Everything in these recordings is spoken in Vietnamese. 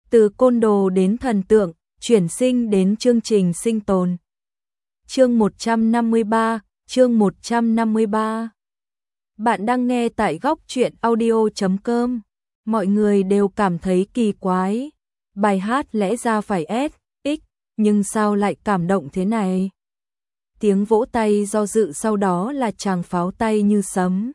Từ côn đồ đến thần tượng, chuyển sinh đến chương trình sinh tồn. Chương 153, chương 153. Bạn đang nghe tại góc truyện audio.com. Mọi người đều cảm thấy kỳ quái. Bài hát lẽ ra phải S, X, nhưng sao lại cảm động thế này? Tiếng vỗ tay do dự, sau đó là tràng pháo tay như sấm.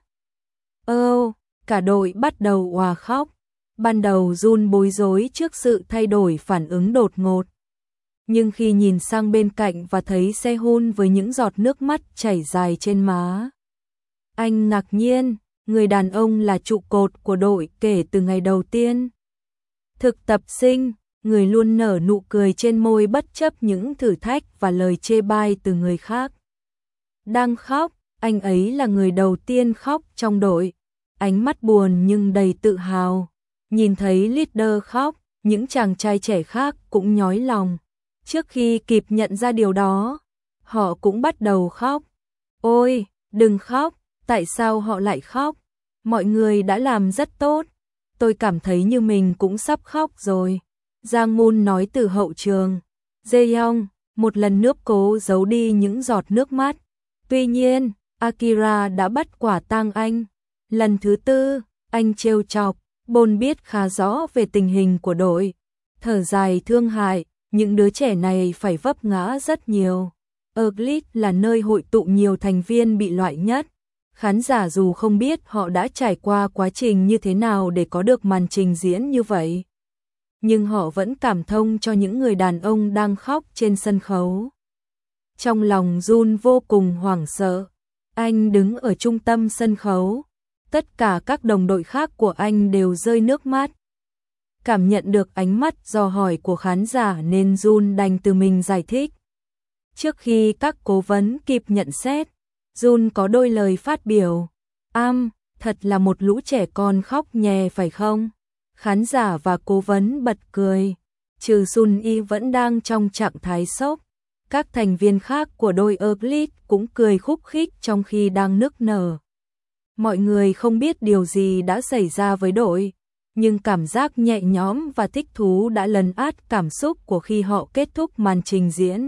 Cả đội bắt đầu òa khóc. Ban đầu Jun bối rối trước sự thay đổi phản ứng đột ngột. Nhưng khi nhìn sang bên cạnh và thấy Sehun với những giọt nước mắt chảy dài trên má, anh ngạc nhiên. Người đàn ông là trụ cột của đội kể từ ngày đầu tiên. Thực tập sinh, người luôn nở nụ cười trên môi bất chấp những thử thách và lời chê bai từ người khác. Đang khóc, anh ấy là người đầu tiên khóc trong đội. Ánh mắt buồn nhưng đầy tự hào. Nhìn thấy leader khóc, những chàng trai trẻ khác cũng nhói lòng. Trước khi kịp nhận ra điều đó, họ cũng bắt đầu khóc. Ôi, đừng khóc, tại sao họ lại khóc? Mọi người đã làm rất tốt. Tôi cảm thấy như mình cũng sắp khóc rồi. Giang Moon nói từ hậu trường. Jaehyung một lần nữa cố giấu đi những giọt nước mắt. Tuy nhiên, Akira đã bắt quả tang anh. Lần thứ tư, anh trêu chọc. Bôn biết khá rõ về tình hình của đội. Thở dài thương hại, những đứa trẻ này phải vấp ngã rất nhiều. Earthlit là nơi hội tụ nhiều thành viên bị loại nhất. Khán giả dù không biết họ đã trải qua quá trình như thế nào để có được màn trình diễn như vậy, nhưng họ vẫn cảm thông cho những người đàn ông đang khóc trên sân khấu. Trong lòng Jun vô cùng hoảng sợ. Anh đứng ở trung tâm sân khấu. Tất cả các đồng đội khác của anh đều rơi nước mắt. Cảm nhận được ánh mắt dò hỏi của khán giả nên Jun đành tự mình giải thích. Trước khi các cố vấn kịp nhận xét, Jun có đôi lời phát biểu. Thật là một lũ trẻ con khóc nhè phải không? Khán giả và cố vấn bật cười. Trừ Sun Y vẫn đang trong trạng thái sốc. Các thành viên khác của đôi Earthlit cũng cười khúc khích trong khi đang nức nở. Mọi người không biết điều gì đã xảy ra với đội, nhưng cảm giác nhẹ nhõm và thích thú đã lấn át cảm xúc của khi họ kết thúc màn trình diễn.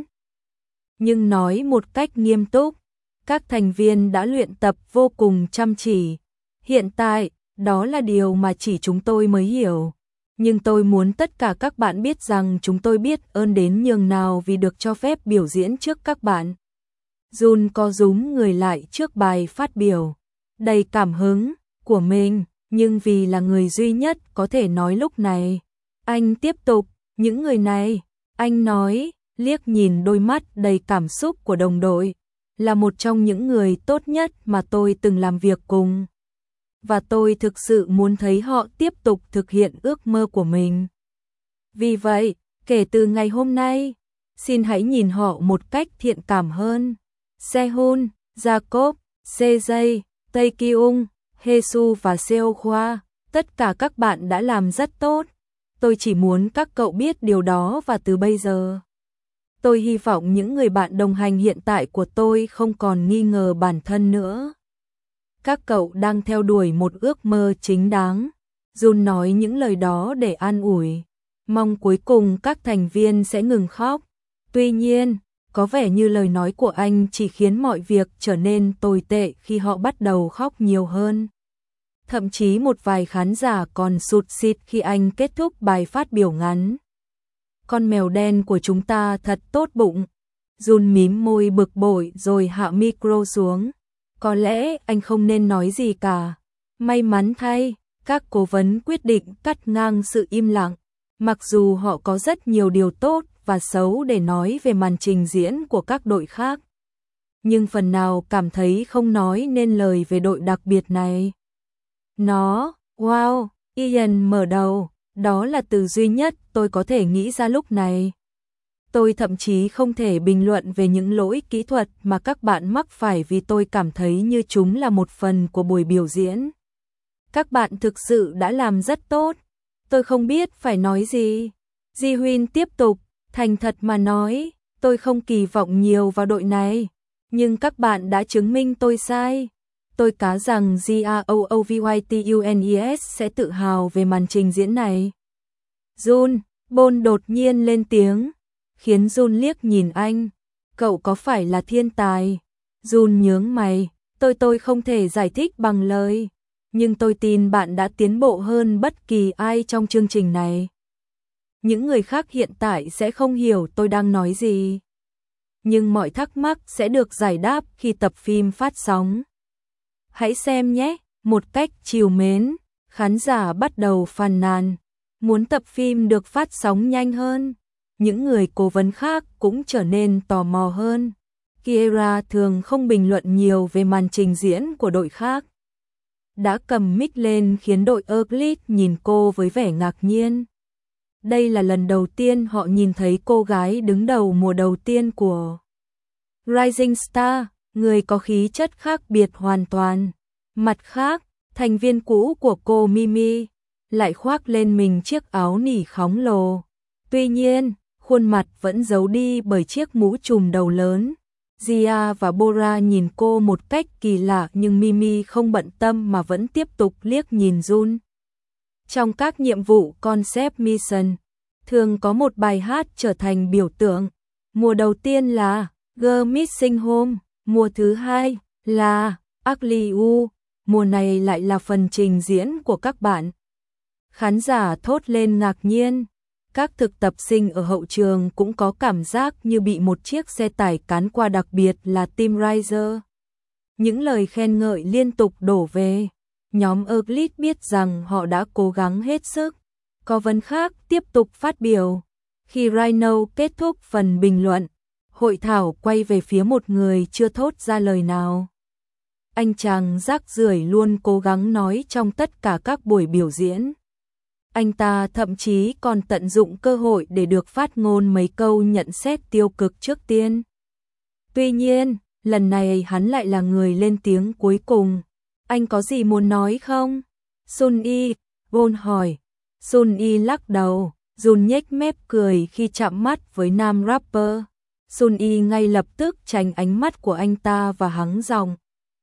Nhưng nói một cách nghiêm túc, các thành viên đã luyện tập vô cùng chăm chỉ. Hiện tại, đó là điều mà chỉ chúng tôi mới hiểu. Nhưng tôi muốn tất cả các bạn biết rằng chúng tôi biết ơn đến nhường nào vì được cho phép biểu diễn trước các bạn. Jun co rúm người lại trước bài phát biểu đầy cảm hứng của mình, nhưng vì là người duy nhất có thể nói lúc này. Anh tiếp tục, những người này, anh nói, liếc nhìn đôi mắt đầy cảm xúc của đồng đội, là một trong những người tốt nhất mà tôi từng làm việc cùng. Và tôi thực sự muốn thấy họ tiếp tục thực hiện ước mơ của mình. Vì vậy, kể từ ngày hôm nay, xin hãy nhìn họ một cách thiện cảm hơn. Sehun, Jacob, Sejay, Taekyung, Hesu và Seohwa, tất cả các bạn đã làm rất tốt. Tôi chỉ muốn các cậu biết điều đó và từ bây giờ, tôi hy vọng những người bạn đồng hành hiện tại của tôi không còn nghi ngờ bản thân nữa. Các cậu đang theo đuổi một ước mơ chính đáng. Jun nói những lời đó để an ủi, mong cuối cùng các thành viên sẽ ngừng khóc. Tuy nhiên, có vẻ như lời nói của anh chỉ khiến mọi việc trở nên tồi tệ khi họ bắt đầu khóc nhiều hơn. Thậm chí một vài khán giả còn sụt sịt khi anh kết thúc bài phát biểu ngắn. Con mèo đen của chúng ta thật tốt bụng. Jun mím môi bực bội rồi hạ micro xuống. Có lẽ anh không nên nói gì cả. May mắn thay, các cố vấn quyết định cắt ngang sự im lặng. Mặc dù họ có rất nhiều điều tốt và xấu để nói về màn trình diễn của các đội khác, nhưng phần nào cảm thấy không nói nên lời về đội đặc biệt này. Wow, Ian mở đầu, đó là từ duy nhất tôi có thể nghĩ ra lúc này. Tôi thậm chí không thể bình luận về những lỗi kỹ thuật mà các bạn mắc phải vì tôi cảm thấy như chúng là một phần của buổi biểu diễn. Các bạn thực sự đã làm rất tốt. Tôi không biết phải nói gì. Ji Huyên tiếp tục, thành thật mà nói, tôi không kỳ vọng nhiều vào đội này, nhưng các bạn đã chứng minh tôi sai. Tôi cá rằng GROOVYTUNES sẽ tự hào về màn trình diễn này. Jun, Bôn đột nhiên lên tiếng, khiến Jun liếc nhìn anh. Cậu có phải là thiên tài? Jun nhướng mày, tôi không thể giải thích bằng lời, nhưng tôi tin bạn đã tiến bộ hơn bất kỳ ai trong chương trình này. Những người khác hiện tại sẽ không hiểu tôi đang nói gì, nhưng mọi thắc mắc sẽ được giải đáp khi tập phim phát sóng. Hãy xem nhé, một cách trìu mến, khán giả bắt đầu phàn nàn, muốn tập phim được phát sóng nhanh hơn. Những người cố vấn khác cũng trở nên tò mò hơn. Kiera thường không bình luận nhiều về màn trình diễn của đội khác. Đã cầm mic lên khiến đội Euclid nhìn cô với vẻ ngạc nhiên. Đây là lần đầu tiên họ nhìn thấy cô gái đứng đầu mùa đầu tiên của Rising Star, người có khí chất khác biệt hoàn toàn. Mặt khác, thành viên cũ của cô Mimi lại khoác lên mình chiếc áo nỉ khổng lồ. Tuy nhiên, khuôn mặt vẫn giấu đi bởi chiếc mũ trùm đầu lớn. Gia và Bora nhìn cô một cách kỳ lạ, nhưng Mimi không bận tâm mà vẫn tiếp tục liếc nhìn Jun. Trong các nhiệm vụ Concept Mission, thường có một bài hát trở thành biểu tượng. Mùa đầu tiên là Girl Missing Home, mùa thứ hai là Ugly You, mùa này lại là phần trình diễn của các bạn. Khán giả thốt lên ngạc nhiên. Các thực tập sinh ở hậu trường cũng có cảm giác như bị một chiếc xe tải cán qua, đặc biệt là Team Riser. Những lời khen ngợi liên tục đổ về. Nhóm Euclid biết rằng họ đã cố gắng hết sức. Cố vấn khác tiếp tục phát biểu. Khi Rhino kết thúc phần bình luận, hội thảo quay về phía một người chưa thốt ra lời nào. Anh chàng rác rưởi luôn cố gắng nói trong tất cả các buổi biểu diễn. Anh ta thậm chí còn tận dụng cơ hội để được phát ngôn mấy câu nhận xét tiêu cực trước tiên. Tuy nhiên, lần này hắn lại là người lên tiếng cuối cùng. Anh có gì muốn nói không? Sun Y, Bôn hỏi. Sun Y lắc đầu, Jun nhếch mép cười khi chạm mắt với nam rapper. Sun Y ngay lập tức tránh ánh mắt của anh ta và hắng giọng.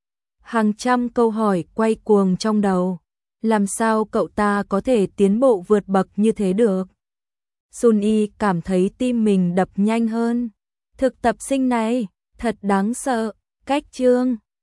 Hàng trăm câu hỏi quay cuồng trong đầu. Làm sao cậu ta có thể tiến bộ vượt bậc như thế được? Sun Y cảm thấy tim mình đập nhanh hơn. Thực tập sinh này, thật đáng sợ. Cách chương